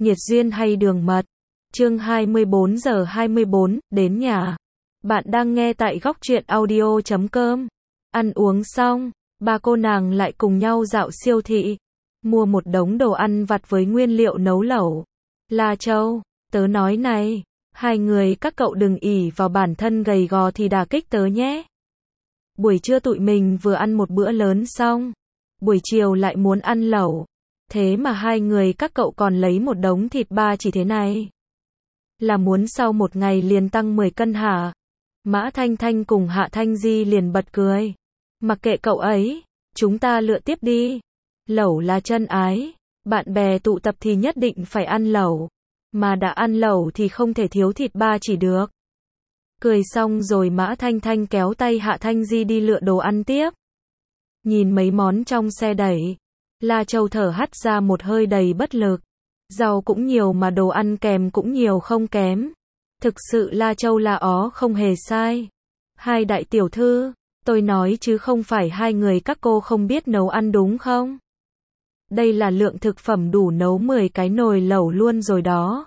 Nhiệt duyên hay đường mật. Chương 24 giờ 24, đến nhà. Bạn đang nghe tại góc truyện audio.com. Ăn uống xong, ba cô nàng lại cùng nhau dạo siêu thị, mua một đống đồ ăn vặt với nguyên liệu nấu lẩu. La Châu, tớ nói này, hai người các cậu đừng ỷ vào bản thân gầy gò thì đả kích tớ nhé. Buổi trưa tụi mình vừa ăn một bữa lớn xong, buổi chiều lại muốn ăn lẩu. Thế mà hai người các cậu còn lấy một đống thịt ba chỉ thế này. Là muốn sau một ngày liền tăng 10 cân hả? Mã Thanh Thanh cùng Hạ Thanh Di liền bật cười. Mặc kệ cậu ấy, chúng ta lựa tiếp đi. Lẩu là chân ái, bạn bè tụ tập thì nhất định phải ăn lẩu. Mà đã ăn lẩu thì không thể thiếu thịt ba chỉ được. Cười xong rồi Mã Thanh Thanh kéo tay Hạ Thanh Di đi lựa đồ ăn tiếp. Nhìn mấy món trong xe đẩy, La Châu thở hắt ra một hơi đầy bất lực. Rau cũng nhiều mà đồ ăn kèm cũng nhiều không kém. Thực sự La Châu la ó không hề sai. Hai đại tiểu thư, tôi nói chứ không phải hai người các cô không biết nấu ăn đúng không? Đây là lượng thực phẩm đủ nấu 10 cái nồi lẩu luôn rồi đó.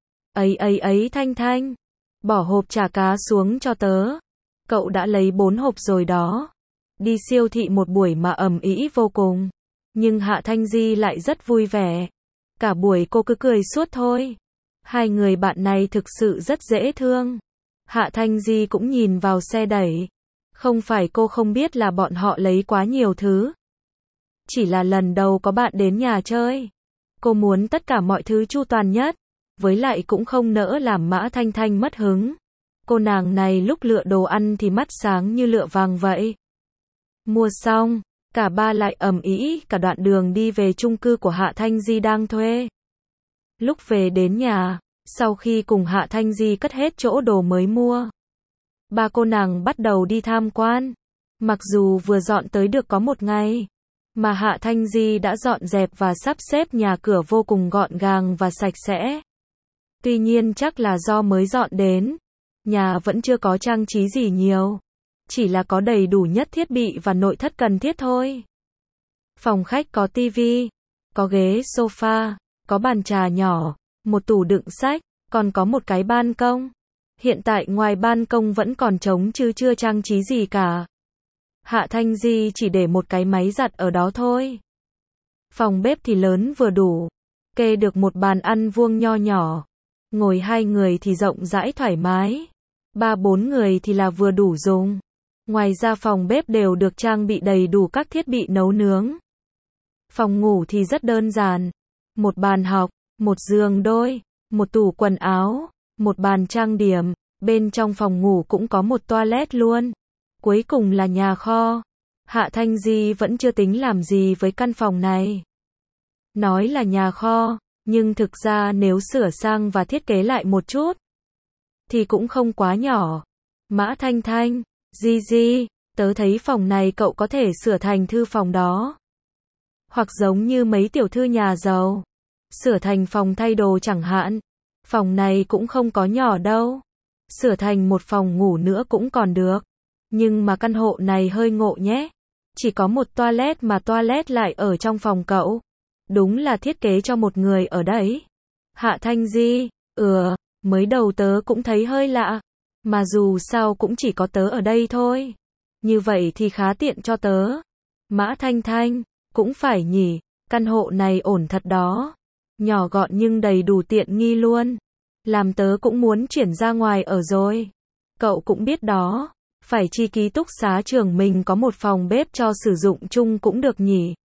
Ấy Thanh Thanh, bỏ hộp chả cá xuống cho tớ. Cậu đã lấy 4 hộp rồi đó. Đi siêu thị một buổi mà ầm ĩ vô cùng. Nhưng Hạ Thanh Di lại rất vui vẻ. Cả buổi cô cứ cười suốt thôi. Hai người bạn này thực sự rất dễ thương. Hạ Thanh Di cũng nhìn vào xe đẩy. Không phải cô không biết là bọn họ lấy quá nhiều thứ. Chỉ là lần đầu có bạn đến nhà chơi. Cô muốn tất cả mọi thứ chu toàn nhất. Với lại cũng không nỡ làm Mã Thanh Thanh mất hứng. Cô nàng này lúc lựa đồ ăn thì mắt sáng như lựa vàng vậy. Mua xong, cả ba lại ầm ĩ cả đoạn đường đi về chung cư của Hạ Thanh Di đang thuê. Lúc về đến nhà, sau khi cùng Hạ Thanh Di cất hết chỗ đồ mới mua, ba cô nàng bắt đầu đi tham quan. Mặc dù vừa dọn tới được có một ngày, mà Hạ Thanh Di đã dọn dẹp và sắp xếp nhà cửa vô cùng gọn gàng và sạch sẽ. Tuy nhiên chắc là do mới dọn đến, nhà vẫn chưa có trang trí gì nhiều. Chỉ là có đầy đủ nhất thiết bị và nội thất cần thiết thôi. Phòng khách có tivi, có ghế sofa, có bàn trà nhỏ, một tủ đựng sách, còn có một cái ban công. Hiện tại ngoài ban công vẫn còn trống chứ chưa trang trí gì cả. Hạ Thanh Di chỉ để một cái máy giặt ở đó thôi. Phòng bếp thì lớn vừa đủ, kê được một bàn ăn vuông nho nhỏ. Ngồi hai người thì rộng rãi thoải mái. 3-4 người thì là vừa đủ dùng. Ngoài ra phòng bếp đều được trang bị đầy đủ các thiết bị nấu nướng. Phòng ngủ thì rất đơn giản. Một bàn học, một giường đôi, một tủ quần áo, một bàn trang điểm. Bên trong phòng ngủ cũng có một toilet luôn. Cuối cùng là nhà kho. Hạ Thanh Di vẫn chưa tính làm gì với căn phòng này. Nói là nhà kho, nhưng thực ra nếu sửa sang và thiết kế lại một chút, thì cũng không quá nhỏ. Mã Thanh Thanh, Di, tớ thấy phòng này cậu có thể sửa thành thư phòng đó. Hoặc giống như mấy tiểu thư nhà giàu, sửa thành phòng thay đồ chẳng hạn. Phòng này cũng không có nhỏ đâu. Sửa thành một phòng ngủ nữa cũng còn được. Nhưng mà căn hộ này hơi ngộ nhé. Chỉ có một toilet mà toilet lại ở trong phòng cậu. Đúng là thiết kế cho một người ở đấy. Hạ Thanh Di, mới đầu tớ cũng thấy hơi lạ. Mà dù sao cũng chỉ có tớ ở đây thôi. Như vậy thì khá tiện cho tớ. Mã Thanh Thanh, cũng phải nhỉ, căn hộ này ổn thật đó. Nhỏ gọn nhưng đầy đủ tiện nghi luôn. Làm tớ cũng muốn chuyển ra ngoài ở rồi. Cậu cũng biết đó, phải chi ký túc xá trường mình có một phòng bếp cho sử dụng chung cũng được nhỉ.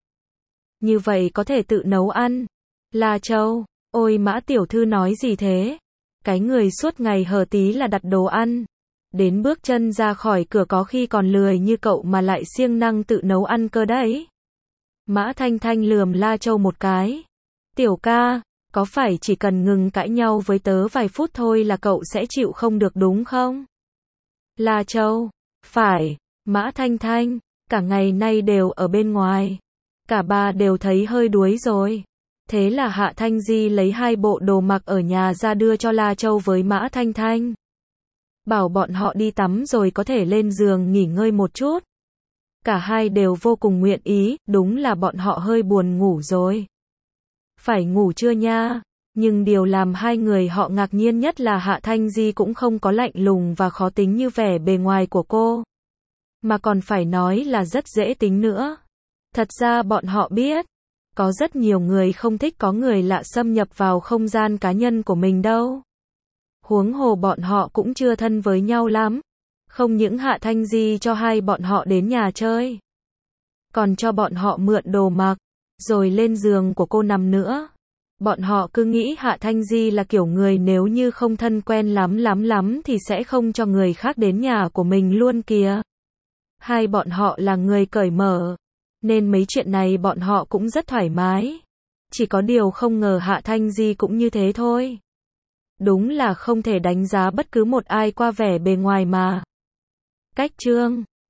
Như vậy có thể tự nấu ăn. La Châu, ôi Mã tiểu thư nói gì thế? Cái người suốt ngày hở tí là đặt đồ ăn. Đến bước chân ra khỏi cửa có khi còn lười như cậu mà lại siêng năng tự nấu ăn cơ đấy. Mã Thanh Thanh lườm La Châu một cái. Tiểu ca, có phải chỉ cần ngừng cãi nhau với tớ vài phút thôi là cậu sẽ chịu không được đúng không? La Châu, phải. Mã Thanh Thanh, cả ngày nay đều ở bên ngoài. Cả ba đều thấy hơi đuối rồi. Thế là Hạ Thanh Di lấy 2 bộ đồ mặc ở nhà ra đưa cho La Châu với Mã Thanh Thanh. Bảo bọn họ đi tắm rồi có thể lên giường nghỉ ngơi một chút. Cả hai đều vô cùng nguyện ý, đúng là bọn họ hơi buồn ngủ rồi. Phải ngủ chưa nha? Nhưng điều làm hai người họ ngạc nhiên nhất là Hạ Thanh Di cũng không có lạnh lùng và khó tính như vẻ bề ngoài của cô. Mà còn phải nói là rất dễ tính nữa. Thật ra bọn họ biết, có rất nhiều người không thích có người lạ xâm nhập vào không gian cá nhân của mình đâu. Huống hồ bọn họ cũng chưa thân với nhau lắm. Không những Hạ Thanh Di cho hai bọn họ đến nhà chơi, còn cho bọn họ mượn đồ mặc, rồi lên giường của cô nằm nữa. Bọn họ cứ nghĩ Hạ Thanh Di là kiểu người nếu như không thân quen lắm thì sẽ không cho người khác đến nhà của mình luôn kìa. Hai bọn họ là người cởi mở, nên mấy chuyện này bọn họ cũng rất thoải mái. Chỉ có điều không ngờ Hạ Thanh Di cũng như thế thôi. Đúng là không thể đánh giá bất cứ một ai qua vẻ bề ngoài mà. Cách chương